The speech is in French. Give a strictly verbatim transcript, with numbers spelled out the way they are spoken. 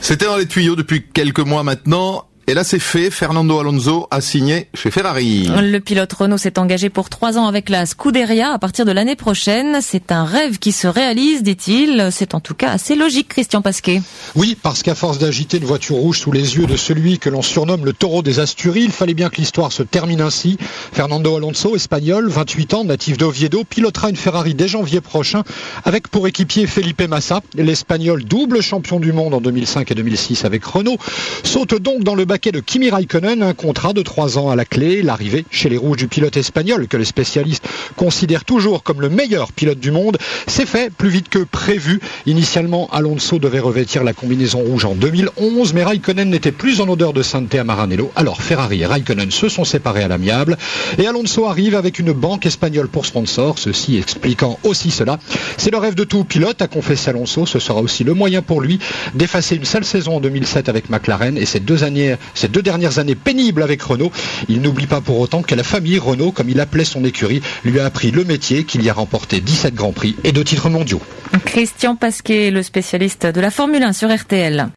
C'était dans les tuyaux depuis quelques mois maintenant. Et là, c'est fait. Fernando Alonso a signé chez Ferrari. Le pilote Renault s'est engagé pour trois ans avec la Scuderia à partir de l'année prochaine. C'est un rêve qui se réalise, dit-il. C'est en tout cas assez logique, Christian Pasquet. Oui, parce qu'à force d'agiter une voiture rouge sous les yeux de celui que l'on surnomme le taureau des Asturies, il fallait bien que l'histoire se termine ainsi. Fernando Alonso, espagnol, vingt-huit ans, natif d'Oviedo, pilotera une Ferrari dès janvier prochain avec pour équipier Felipe Massa. L'espagnol, double champion du monde en deux mille cinq et deux mille six avec Renault, saute donc dans le bac de Kimi Raikkonen, un contrat de trois ans à la clé. L'arrivée chez les rouges du pilote espagnol, que les spécialistes considèrent toujours comme le meilleur pilote du monde, s'est fait plus vite que prévu. Initialement, Alonso devait revêtir la combinaison rouge en deux mille onze, mais Raikkonen n'était plus en odeur de sainteté à Maranello. Alors Ferrari et Raikkonen se sont séparés à l'amiable et Alonso arrive avec une banque espagnole pour sponsor, ceci expliquant aussi cela. C'est le rêve de tout pilote, a confessé Alonso. Ce sera aussi le moyen pour lui d'effacer une sale saison en deux mille sept avec McLaren et ces deux années Ces deux dernières années pénibles avec Renault. Il n'oublie pas pour autant que la famille Renault, comme il appelait son écurie, lui a appris le métier, qu'il y a remporté dix-sept grands prix et deux titres mondiaux. Christian Pasquet, le spécialiste de la Formule un sur R T L.